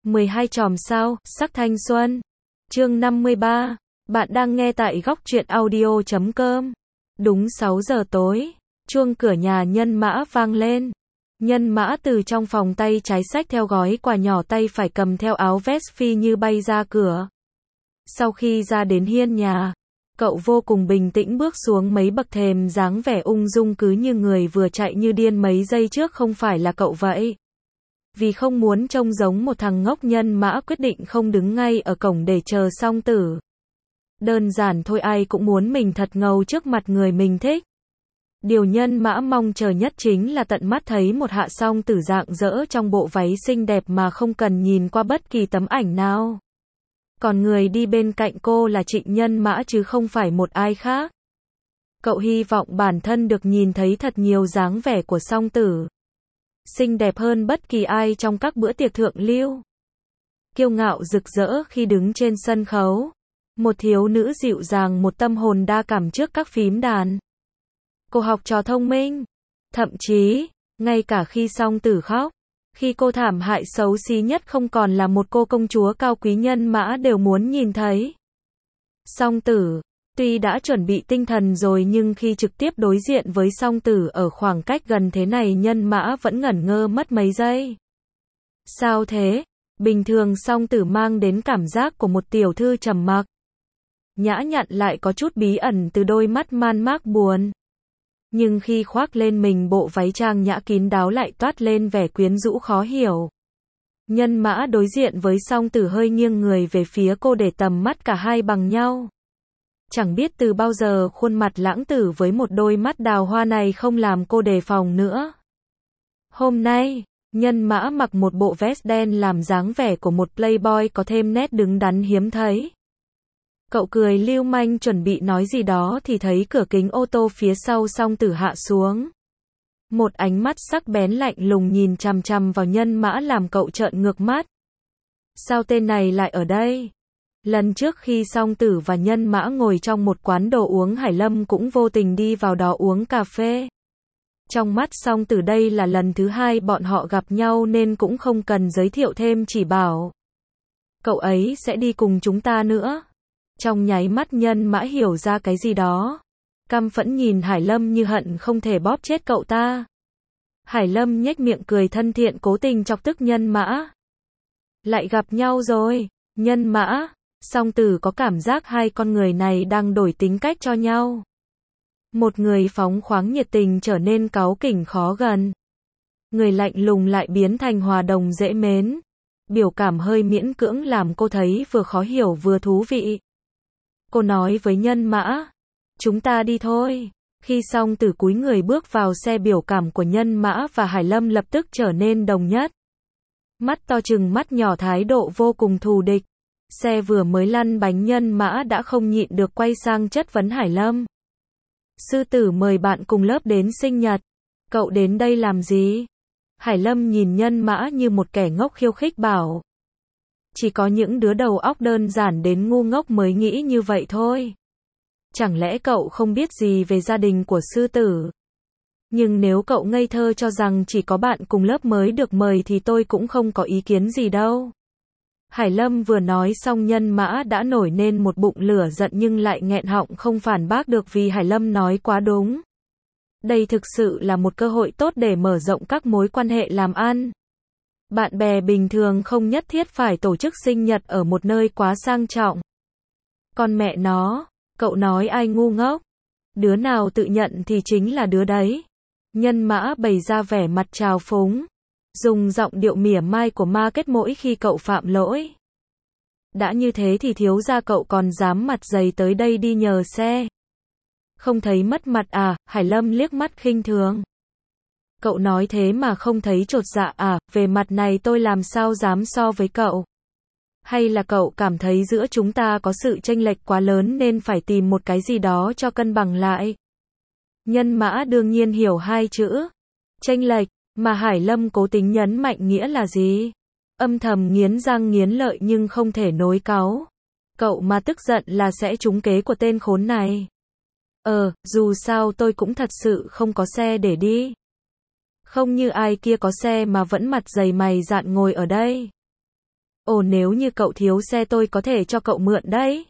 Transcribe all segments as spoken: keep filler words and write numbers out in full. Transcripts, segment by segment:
mười hai chòm sao, sắc thanh xuân. Chương năm mươi ba. Bạn đang nghe tại góc truyện audio chấm com. Đúng sáu giờ tối, chuông cửa nhà Nhân Mã vang lên. Nhân Mã từ trong phòng tay trái xách theo gói quà nhỏ, tay phải cầm theo áo vest phi như bay ra cửa. Sau khi ra đến hiên nhà, cậu vô cùng bình tĩnh bước xuống mấy bậc thềm, dáng vẻ ung dung cứ như người vừa chạy như điên mấy giây trước không phải là cậu vậy. Vì không muốn trông giống một thằng ngốc, Nhân Mã quyết định không đứng ngay ở cổng để chờ Song Tử. Đơn giản thôi, ai cũng muốn mình thật ngầu trước mặt người mình thích. Điều Nhân Mã mong chờ nhất chính là tận mắt thấy một Hạ Song Tử rạng rỡ trong bộ váy xinh đẹp mà không cần nhìn qua bất kỳ tấm ảnh nào. Còn người đi bên cạnh cô là Trịnh Nhân Mã chứ không phải một ai khác. Cậu hy vọng bản thân được nhìn thấy thật nhiều dáng vẻ của Song Tử. Xinh đẹp hơn bất kỳ ai trong các bữa tiệc thượng lưu. Kiêu ngạo rực rỡ khi đứng trên sân khấu. Một thiếu nữ dịu dàng, một tâm hồn đa cảm trước các phím đàn. Cô học trò thông minh. Thậm chí, ngay cả khi Song Tử khóc, khi cô thảm hại xấu xí nhất không còn là một cô công chúa cao quý, Nhân Mã đều muốn nhìn thấy. Song Tử, tuy đã chuẩn bị tinh thần rồi nhưng khi trực tiếp đối diện với Song Tử ở khoảng cách gần thế này, Nhân Mã vẫn ngẩn ngơ mất mấy giây. Sao thế? Bình thường Song Tử mang đến cảm giác của một tiểu thư trầm mặc, nhã nhặn, lại có chút bí ẩn từ đôi mắt man mác buồn. Nhưng khi khoác lên mình bộ váy trang nhã kín đáo lại toát lên vẻ quyến rũ khó hiểu. Nhân Mã đối diện với Song Tử hơi nghiêng người về phía cô để tầm mắt cả hai bằng nhau. Chẳng biết từ bao giờ khuôn mặt lãng tử với một đôi mắt đào hoa này không làm cô đề phòng nữa. Hôm nay, Nhân Mã mặc một bộ vest đen làm dáng vẻ của một playboy có thêm nét đứng đắn hiếm thấy. Cậu cười lưu manh chuẩn bị nói gì đó thì thấy cửa kính ô tô phía sau Song Tử hạ xuống. Một ánh mắt sắc bén lạnh lùng nhìn chằm chằm vào Nhân Mã làm cậu trợn ngược mắt. Sao tên này lại ở đây? Lần trước khi Song Tử và Nhân Mã ngồi trong một quán đồ uống, Hải Lâm cũng vô tình đi vào đó uống cà phê. Trong mắt Song Tử đây là lần thứ hai bọn họ gặp nhau nên cũng không cần giới thiệu thêm, chỉ bảo cậu ấy sẽ đi cùng chúng ta nữa. Trong nháy mắt Nhân Mã hiểu ra cái gì đó. Căm phẫn nhìn Hải Lâm như hận không thể bóp chết cậu ta. Hải Lâm nhếch miệng cười thân thiện, cố tình chọc tức Nhân Mã. Lại gặp nhau rồi, Nhân Mã. Song Tử có cảm giác hai con người này đang đổi tính cách cho nhau. Một người phóng khoáng nhiệt tình trở nên cáu kỉnh khó gần. Người lạnh lùng lại biến thành hòa đồng dễ mến. Biểu cảm hơi miễn cưỡng làm cô thấy vừa khó hiểu vừa thú vị. Cô nói với Nhân Mã, chúng ta đi thôi. Khi Song Tử cúi người bước vào xe, biểu cảm của Nhân Mã và Hải Lâm lập tức trở nên đồng nhất. Mắt to trừng mắt nhỏ, thái độ vô cùng thù địch. Xe vừa mới lăn bánh, Nhân Mã đã không nhịn được quay sang chất vấn Hải Lâm. Sư Tử mời bạn cùng lớp đến sinh nhật. Cậu đến đây làm gì? Hải Lâm nhìn Nhân Mã như một kẻ ngốc khiêu khích bảo. Chỉ có những đứa đầu óc đơn giản đến ngu ngốc mới nghĩ như vậy thôi. Chẳng lẽ cậu không biết gì về gia đình của Sư Tử? Nhưng nếu cậu ngây thơ cho rằng chỉ có bạn cùng lớp mới được mời thì tôi cũng không có ý kiến gì đâu. Hải Lâm vừa nói xong, Nhân Mã đã nổi lên một bụng lửa giận nhưng lại nghẹn họng không phản bác được vì Hải Lâm nói quá đúng. Đây thực sự là một cơ hội tốt để mở rộng các mối quan hệ làm ăn. Bạn bè bình thường không nhất thiết phải tổ chức sinh nhật ở một nơi quá sang trọng. Con mẹ nó, cậu nói ai ngu ngốc? Đứa nào tự nhận thì chính là đứa đấy. Nhân Mã bày ra vẻ mặt trào phúng, dùng giọng điệu mỉa mai của ma kết mỗi khi cậu phạm lỗi. Đã như thế thì thiếu gia cậu còn dám mặt dày tới đây đi nhờ xe. Không thấy mất mặt à? Hải Lâm liếc mắt khinh thường. Cậu nói thế mà không thấy chột dạ à? Về mặt này tôi làm sao dám so với cậu? Hay là cậu cảm thấy giữa chúng ta có sự chênh lệch quá lớn nên phải tìm một cái gì đó cho cân bằng lại? Nhân Mã đương nhiên hiểu hai chữ chênh lệch mà Hải Lâm cố tính nhấn mạnh nghĩa là gì. Âm thầm nghiến răng nghiến lợi nhưng không thể nối cáu. Cậu mà tức giận là sẽ trúng kế của tên khốn này. Ờ, dù sao tôi cũng thật sự không có xe để đi. Không như ai kia có xe mà vẫn mặt dày mày dạn ngồi ở đây. Ồ, nếu như cậu thiếu xe tôi có thể cho cậu mượn đấy.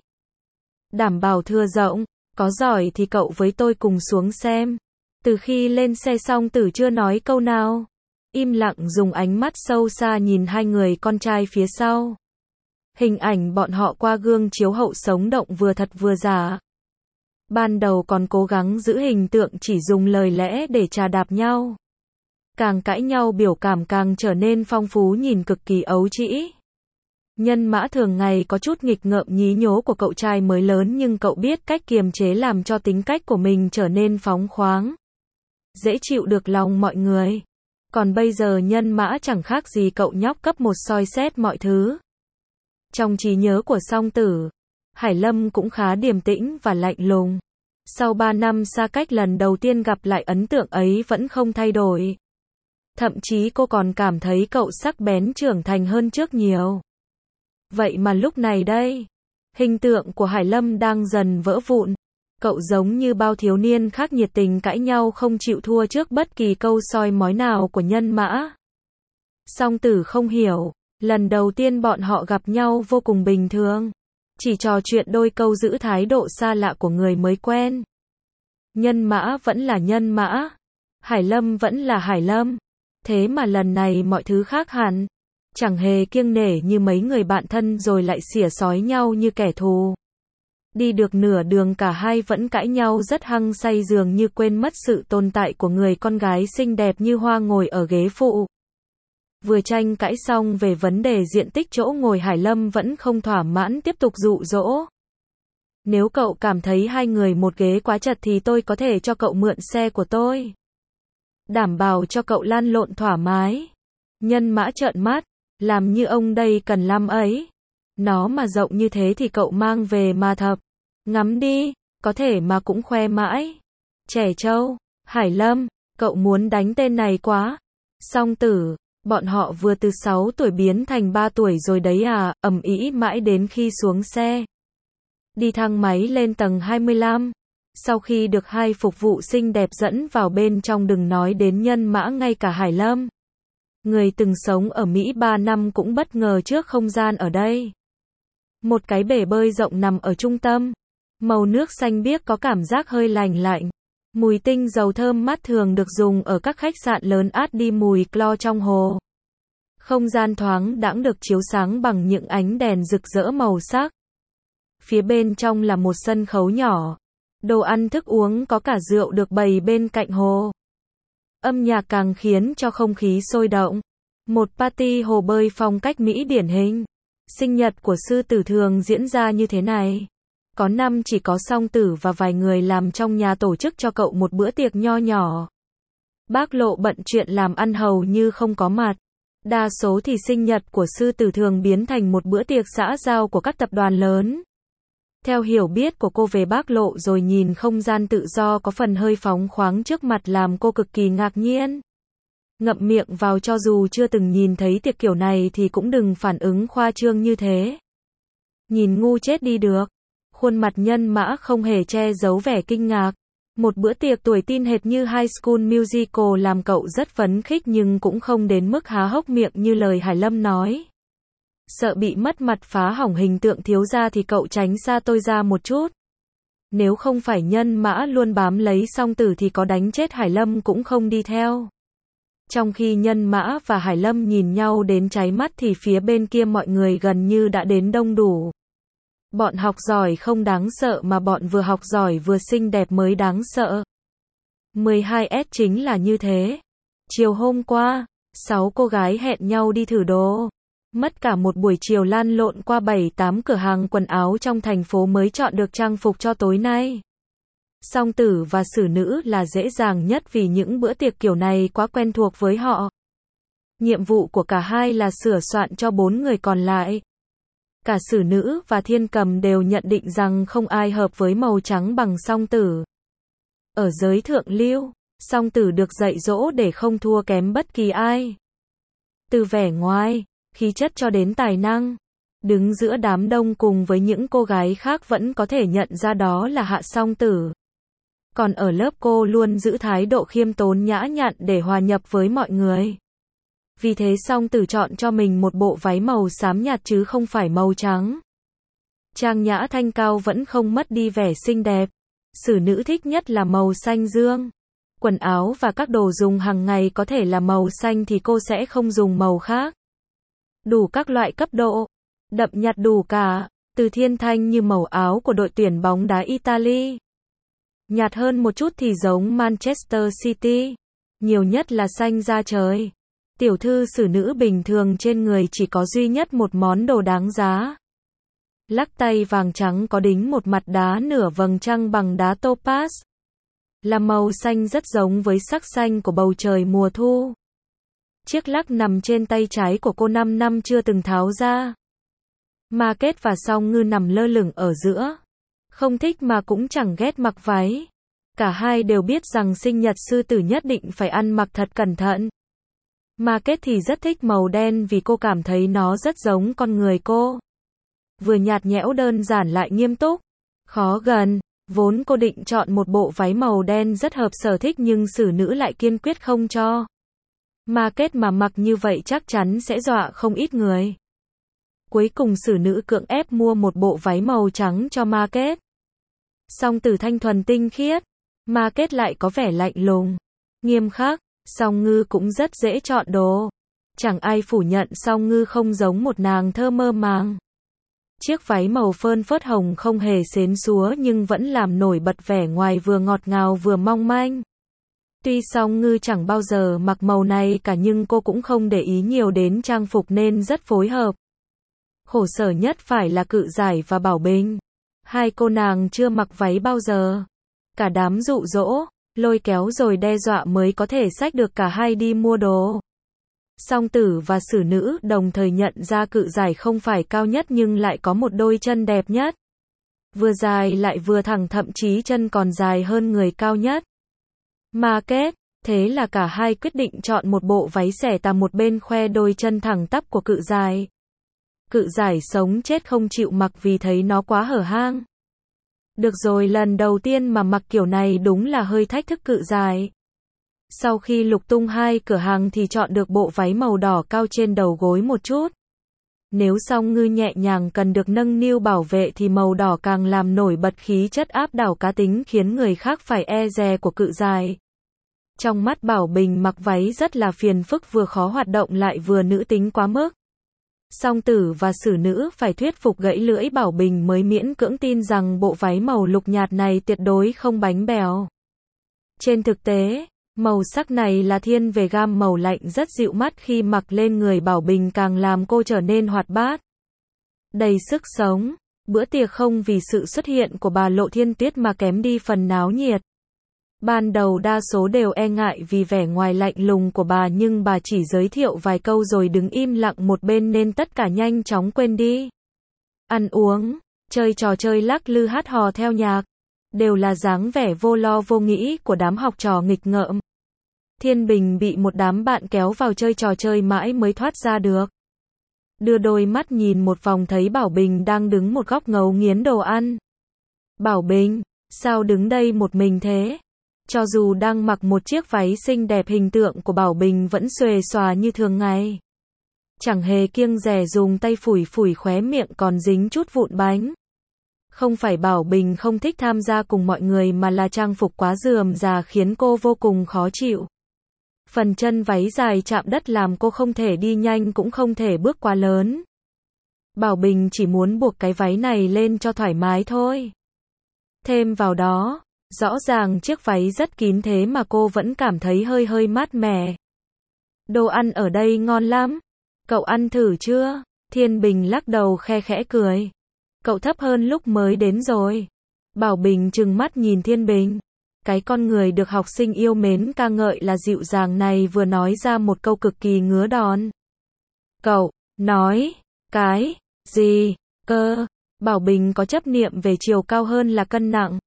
Đảm bảo thừa rộng, có giỏi thì cậu với tôi cùng xuống xem. Từ khi lên xe Song Tử chưa nói câu nào. Im lặng dùng ánh mắt sâu xa nhìn hai người con trai phía sau. Hình ảnh bọn họ qua gương chiếu hậu sống động vừa thật vừa giả. Ban đầu còn cố gắng giữ hình tượng chỉ dùng lời lẽ để chà đạp nhau. Càng cãi nhau biểu cảm càng trở nên phong phú nhìn cực kỳ ấu trĩ. Nhân Mã thường ngày có chút nghịch ngợm nhí nhố của cậu trai mới lớn nhưng cậu biết cách kiềm chế làm cho tính cách của mình trở nên phóng khoáng. Dễ chịu được lòng mọi người. Còn bây giờ Nhân Mã chẳng khác gì cậu nhóc cấp một soi xét mọi thứ. Trong trí nhớ của Song Tử, Hải Lâm cũng khá điềm tĩnh và lạnh lùng. Sau ba năm xa cách lần đầu tiên gặp lại ấn tượng ấy vẫn không thay đổi. Thậm chí cô còn cảm thấy cậu sắc bén trưởng thành hơn trước nhiều. Vậy mà lúc này đây, hình tượng của Hải Lâm đang dần vỡ vụn. Cậu giống như bao thiếu niên khác nhiệt tình cãi nhau không chịu thua trước bất kỳ câu soi mói nào của Nhân Mã. Song Tử không hiểu, lần đầu tiên bọn họ gặp nhau vô cùng bình thường. Chỉ trò chuyện đôi câu giữ thái độ xa lạ của người mới quen. Nhân Mã vẫn là Nhân Mã. Hải Lâm vẫn là Hải Lâm. Thế mà lần này mọi thứ khác hẳn. Chẳng hề kiêng nể như mấy người bạn thân rồi lại xỉa xói nhau như kẻ thù. Đi được nửa đường cả hai vẫn cãi nhau rất hăng say dường như quên mất sự tồn tại của người con gái xinh đẹp như hoa ngồi ở ghế phụ. Vừa tranh cãi xong về vấn đề diện tích chỗ ngồi Hải Lâm vẫn không thỏa mãn tiếp tục dụ dỗ. Nếu cậu cảm thấy hai người một ghế quá chật thì tôi có thể cho cậu mượn xe của tôi. Đảm bảo cho cậu lăn lộn thoải mái. Nhân Mã trợn mắt, làm như ông đây cần lắm ấy. Nó mà rộng như thế thì cậu mang về mà thập. Ngắm đi, có thể mà cũng khoe mãi. Trẻ trâu, Hải Lâm, cậu muốn đánh tên này quá. Song Tử, bọn họ vừa từ sáu tuổi biến thành ba tuổi rồi đấy à, ầm ĩ mãi đến khi xuống xe. Đi thang máy lên tầng hai mươi lăm. Sau khi được hai phục vụ xinh đẹp dẫn vào bên trong đừng nói đến Nhân Mã ngay cả Hải Lâm. Người từng sống ở Mỹ ba năm cũng bất ngờ trước không gian ở đây. Một cái bể bơi rộng nằm ở trung tâm. Màu nước xanh biếc có cảm giác hơi lành lạnh. Mùi tinh dầu thơm mát thường được dùng ở các khách sạn lớn át đi mùi clo trong hồ. Không gian thoáng đãng được chiếu sáng bằng những ánh đèn rực rỡ màu sắc. Phía bên trong là một sân khấu nhỏ. Đồ ăn thức uống có cả rượu được bày bên cạnh hồ. Âm nhạc càng khiến cho không khí sôi động. Một party hồ bơi phong cách Mỹ điển hình. Sinh nhật của sư tử thường diễn ra như thế này. Có năm chỉ có Song Tử và vài người làm trong nhà tổ chức cho cậu một bữa tiệc nho nhỏ. Bác Lộ bận chuyện làm ăn hầu như không có mặt. Đa số thì sinh nhật của sư tử thường biến thành một bữa tiệc xã giao của các tập đoàn lớn. Theo hiểu biết của cô về Bác Lộ rồi nhìn không gian tự do có phần hơi phóng khoáng trước mặt làm cô cực kỳ ngạc nhiên. Ngậm miệng vào cho dù chưa từng nhìn thấy tiệc kiểu này thì cũng đừng phản ứng khoa trương như thế. Nhìn ngu chết đi được. Khuôn mặt Nhân Mã không hề che giấu vẻ kinh ngạc. Một bữa tiệc tuổi teen hệt như High School Musical làm cậu rất phấn khích nhưng cũng không đến mức há hốc miệng như lời Hải Lâm nói. Sợ bị mất mặt phá hỏng hình tượng thiếu gia thì cậu tránh xa tôi ra một chút. Nếu không phải Nhân Mã luôn bám lấy Song Tử thì có đánh chết Hải Lâm cũng không đi theo. Trong khi Nhân Mã và Hải Lâm nhìn nhau đến cháy mắt thì phía bên kia mọi người gần như đã đến đông đủ. Bọn học giỏi không đáng sợ mà bọn vừa học giỏi vừa xinh đẹp mới đáng sợ. mười hai S chính là như thế. Chiều hôm qua, sáu cô gái hẹn nhau đi thử đồ. Mất cả một buổi chiều lăn lộn qua bảy tám cửa hàng quần áo trong thành phố mới chọn được trang phục cho tối nay. Song Tử và Sử Nữ là dễ dàng nhất vì những bữa tiệc kiểu này quá quen thuộc với họ. Nhiệm vụ của cả hai là sửa soạn cho bốn người còn lại. Cả Sử Nữ và Thiên Cầm đều nhận định rằng không ai hợp với màu trắng bằng Song Tử. Ở giới thượng lưu, Song Tử được dạy dỗ để không thua kém bất kỳ ai. Từ vẻ ngoài, khí chất cho đến tài năng. Đứng giữa đám đông cùng với những cô gái khác vẫn có thể nhận ra đó là Hạ Song Tử. Còn ở lớp cô luôn giữ thái độ khiêm tốn nhã nhặn để hòa nhập với mọi người. Vì thế Song Tử chọn cho mình một bộ váy màu xám nhạt chứ không phải màu trắng. Trang nhã thanh cao vẫn không mất đi vẻ xinh đẹp. Sử nữ thích nhất là màu xanh dương. Quần áo và các đồ dùng hàng ngày có thể là màu xanh thì cô sẽ không dùng màu khác. Đủ các loại cấp độ. Đậm nhạt đủ cả. Từ thiên thanh như màu áo của đội tuyển bóng đá Italy. Nhạt hơn một chút thì giống Manchester City. Nhiều nhất là xanh da trời. Tiểu thư sử nữ bình thường trên người chỉ có duy nhất một món đồ đáng giá. Lắc tay vàng trắng có đính một mặt đá nửa vầng trăng bằng đá topaz. Là màu xanh rất giống với sắc xanh của bầu trời mùa thu. Chiếc lắc nằm trên tay trái của cô năm năm chưa từng tháo ra. Market và Song Ngư nằm lơ lửng ở giữa. Không thích mà cũng chẳng ghét mặc váy. Cả hai đều biết rằng sinh nhật sư tử nhất định phải ăn mặc thật cẩn thận. Market thì rất thích màu đen vì cô cảm thấy nó rất giống con người cô. Vừa nhạt nhẽo đơn giản lại nghiêm túc. Khó gần. Vốn cô định chọn một bộ váy màu đen rất hợp sở thích nhưng sử nữ lại kiên quyết không cho. Market mà mặc như vậy chắc chắn sẽ dọa không ít người. Cuối cùng sử nữ cưỡng ép mua một bộ váy màu trắng cho Market. Song Tử thanh thuần tinh khiết. Market lại có vẻ lạnh lùng, nghiêm khắc. Song Ngư cũng rất dễ chọn đồ. Chẳng ai phủ nhận Song Ngư không giống một nàng thơ mơ màng. Chiếc váy màu phơn phớt hồng không hề xến xúa nhưng vẫn làm nổi bật vẻ ngoài vừa ngọt ngào vừa mong manh. Tuy Song Ngư chẳng bao giờ mặc màu này cả nhưng cô cũng không để ý nhiều đến trang phục nên rất phối hợp. Khổ sở nhất phải là Cự Giải và Bảo Bình. Hai cô nàng chưa mặc váy bao giờ. Cả đám dụ dỗ, lôi kéo rồi đe dọa mới có thể xách được cả hai đi mua đồ. Song Tử và sử nữ đồng thời nhận ra Cự Giải không phải cao nhất nhưng lại có một đôi chân đẹp nhất. Vừa dài lại vừa thẳng, thậm chí chân còn dài hơn người cao nhất. Market, thế là cả hai quyết định chọn một bộ váy xẻ tà một bên khoe đôi chân thẳng tắp của Cự Giải. Cự Giải sống chết không chịu mặc vì thấy nó quá hở hang. Được rồi, lần đầu tiên mà mặc kiểu này đúng là hơi thách thức Cự Giải. Sau khi lục tung hai cửa hàng thì chọn được bộ váy màu đỏ cao trên đầu gối một chút. Nếu Song Ngư nhẹ nhàng cần được nâng niu bảo vệ thì màu đỏ càng làm nổi bật khí chất áp đảo cá tính khiến người khác phải e dè của Cự Giải. Trong mắt Bảo Bình mặc váy rất là phiền phức, vừa khó hoạt động lại vừa nữ tính quá mức. Song Tử và sử nữ phải thuyết phục gãy lưỡi Bảo Bình mới miễn cưỡng tin rằng bộ váy màu lục nhạt này tuyệt đối không bánh bèo. Trên thực tế, màu sắc này là thiên về gam màu lạnh rất dịu mắt, khi mặc lên người Bảo Bình càng làm cô trở nên hoạt bát, đầy sức sống. Bữa tiệc không vì sự xuất hiện của bà Lộ Thiên Tuyết mà kém đi phần náo nhiệt. Ban đầu đa số đều e ngại vì vẻ ngoài lạnh lùng của bà nhưng bà chỉ giới thiệu vài câu rồi đứng im lặng một bên nên tất cả nhanh chóng quên đi. Ăn uống, chơi trò chơi lắc lư hát hò theo nhạc, đều là dáng vẻ vô lo vô nghĩ của đám học trò nghịch ngợm. Thiên Bình bị một đám bạn kéo vào chơi trò chơi mãi mới thoát ra được. Đưa đôi mắt nhìn một vòng thấy Bảo Bình đang đứng một góc ngấu nghiến đồ ăn. Bảo Bình, sao đứng đây một mình thế? Cho dù đang mặc một chiếc váy xinh đẹp, hình tượng của Bảo Bình vẫn xuề xòa như thường ngày. Chẳng hề kiêng dè dùng tay phủi phủi khóe miệng còn dính chút vụn bánh. Không phải Bảo Bình không thích tham gia cùng mọi người mà là trang phục quá rườm rà khiến cô vô cùng khó chịu. Phần chân váy dài chạm đất làm cô không thể đi nhanh cũng không thể bước quá lớn. Bảo Bình chỉ muốn buộc cái váy này lên cho thoải mái thôi. Thêm vào đó, rõ ràng chiếc váy rất kín thế mà cô vẫn cảm thấy hơi hơi mát mẻ. Đồ ăn ở đây ngon lắm. Cậu ăn thử chưa? Thiên Bình lắc đầu khe khẽ cười. Cậu thấp hơn lúc mới đến rồi. Bảo Bình trừng mắt nhìn Thiên Bình. Cái con người được học sinh yêu mến ca ngợi là dịu dàng này vừa nói ra một câu cực kỳ ngứa đòn. Cậu, nói, cái, gì, cơ? Bảo Bình có chấp niệm về chiều cao hơn là cân nặng.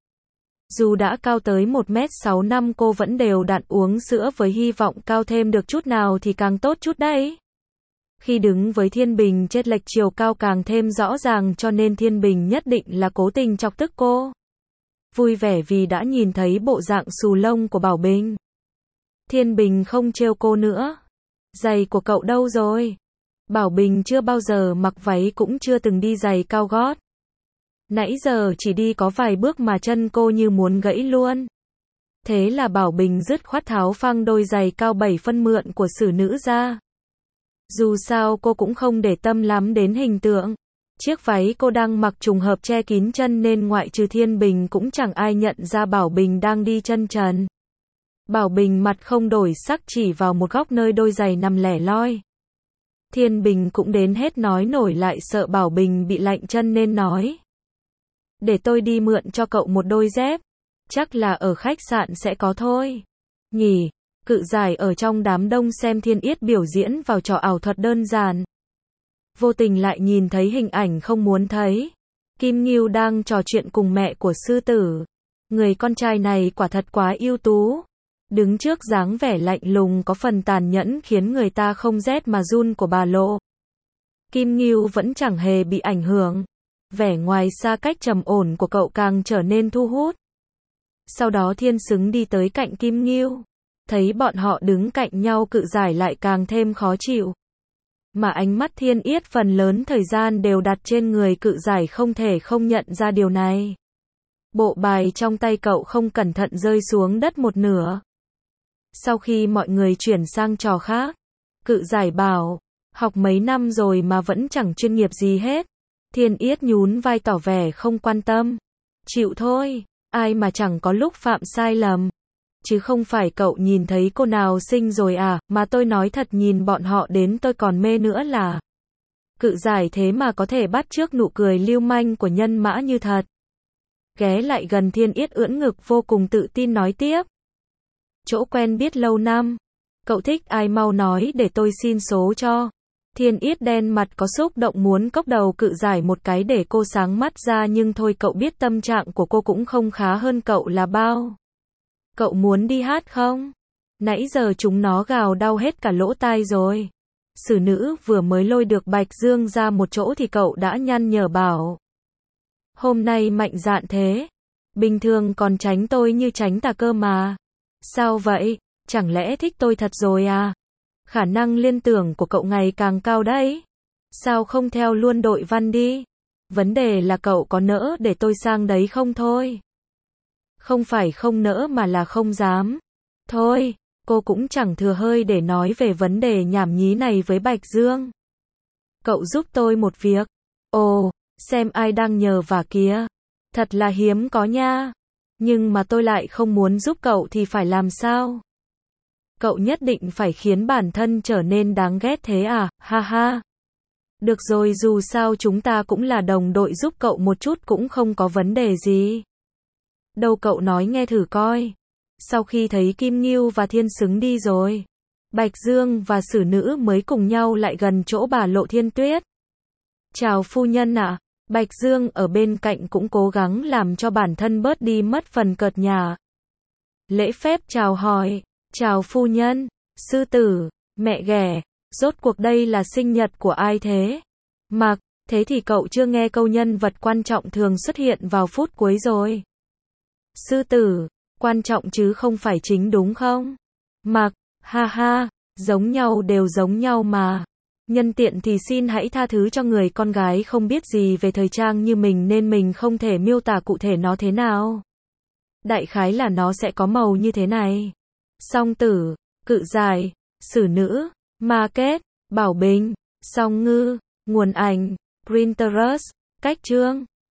Dù đã cao tới một mét sáu năm cô vẫn đều đặn uống sữa với hy vọng cao thêm được chút nào thì càng tốt chút đấy. Khi đứng với Thiên Bình chênh lệch chiều cao càng thêm rõ ràng cho nên Thiên Bình nhất định là cố tình chọc tức cô. Vui vẻ vì đã nhìn thấy bộ dạng xù lông của Bảo Bình. Thiên Bình không trêu cô nữa. Giày của cậu đâu rồi? Bảo Bình chưa bao giờ mặc váy cũng chưa từng đi giày cao gót. Nãy giờ chỉ đi có vài bước mà chân cô như muốn gãy luôn. Thế là Bảo Bình dứt khoát tháo phăng đôi giày cao bảy phân mượn của xử nữ ra. Dù sao cô cũng không để tâm lắm đến hình tượng. Chiếc váy cô đang mặc trùng hợp che kín chân nên ngoại trừ Thiên Bình cũng chẳng ai nhận ra Bảo Bình đang đi chân trần. Bảo Bình mặt không đổi sắc chỉ vào một góc nơi đôi giày nằm lẻ loi. Thiên Bình cũng đến hết nói nổi lại sợ Bảo Bình bị lạnh chân nên nói. Để tôi đi mượn cho cậu một đôi dép. Chắc là ở khách sạn sẽ có thôi. Nhỉ, Cự Giải ở trong đám đông xem Thiên Yết biểu diễn vào trò ảo thuật đơn giản. Vô tình lại nhìn thấy hình ảnh không muốn thấy. Kim Ngưu đang trò chuyện cùng mẹ của sư tử. Người con trai này quả thật quá ưu tú. Đứng trước dáng vẻ lạnh lùng có phần tàn nhẫn khiến người ta không rét mà run của bà Lộ. Kim Ngưu vẫn chẳng hề bị ảnh hưởng. Vẻ ngoài xa cách trầm ổn của cậu càng trở nên thu hút. Sau đó Thiên Xứng đi tới cạnh Kim Ngưu. Thấy bọn họ đứng cạnh nhau Cự Giải lại càng thêm khó chịu. Mà ánh mắt Thiên Yết phần lớn thời gian đều đặt trên người Cự Giải không thể không nhận ra điều này. Bộ bài trong tay cậu không cẩn thận rơi xuống đất một nửa. Sau khi mọi người chuyển sang trò khác, Cự Giải bảo, học mấy năm rồi mà vẫn chẳng chuyên nghiệp gì hết. Thiên Yết nhún vai tỏ vẻ không quan tâm. Chịu thôi, ai mà chẳng có lúc phạm sai lầm. Chứ không phải cậu nhìn thấy cô nào xinh rồi à, mà tôi nói thật nhìn bọn họ đến tôi còn mê nữa là. Cự Giải thế mà có thể bắt chước nụ cười lưu manh của Nhân Mã như thật. Ghé lại gần Thiên Yết ưỡn ngực vô cùng tự tin nói tiếp. Chỗ quen biết lâu năm. Cậu thích ai mau nói để tôi xin số cho. Thiên Yết đen mặt có xúc động muốn cốc đầu Cự Giải một cái để cô sáng mắt ra nhưng thôi cậu biết tâm trạng của cô cũng không khá hơn cậu là bao. Cậu muốn đi hát không? Nãy giờ chúng nó gào đau hết cả lỗ tai rồi. Xử nữ vừa mới lôi được Bạch Dương ra một chỗ thì cậu đã nhăn nhở bảo. Hôm nay mạnh dạn thế. Bình thường còn tránh tôi như tránh tà cơ mà. Sao vậy? Chẳng lẽ thích tôi thật rồi à? Khả năng liên tưởng của cậu ngày càng cao đấy. Sao không theo luôn đội văn đi? Vấn đề là cậu có nỡ để tôi sang đấy không thôi. Không phải không nỡ mà là không dám. Thôi, cô cũng chẳng thừa hơi để nói về vấn đề nhảm nhí này với Bạch Dương. Cậu giúp tôi một việc. Ồ, xem ai đang nhờ vả kìa. Thật là hiếm có nha. Nhưng mà tôi lại không muốn giúp cậu thì phải làm sao? Cậu nhất định phải khiến bản thân trở nên đáng ghét thế à, ha ha. Được rồi dù sao chúng ta cũng là đồng đội giúp cậu một chút cũng không có vấn đề gì. Đâu cậu nói nghe thử coi. Sau khi thấy Kim Ngưu và Thiên Xứng đi rồi, Bạch Dương và xử nữ mới cùng nhau lại gần chỗ bà Lộ Thiên Tuyết. Chào phu nhân ạ. À. Bạch Dương ở bên cạnh cũng cố gắng làm cho bản thân bớt đi mất phần cợt nhả. Lễ phép chào hỏi. Chào phu nhân, sư tử, mẹ ghẻ, rốt cuộc đây là sinh nhật của ai thế? Mặc, thế thì cậu chưa nghe câu nhân vật quan trọng thường xuất hiện vào phút cuối rồi. Sư tử, quan trọng chứ không phải chính đúng không? Mặc, ha ha, giống nhau đều giống nhau mà. Nhân tiện thì xin hãy tha thứ cho người con gái không biết gì về thời trang như mình nên mình không thể miêu tả cụ thể nó thế nào. Đại khái là nó sẽ có màu như thế này. Song tử, Cự Giải, xử nữ, market, Bảo Bình, song ngư, nguồn ảnh, Pinterest, cách chương.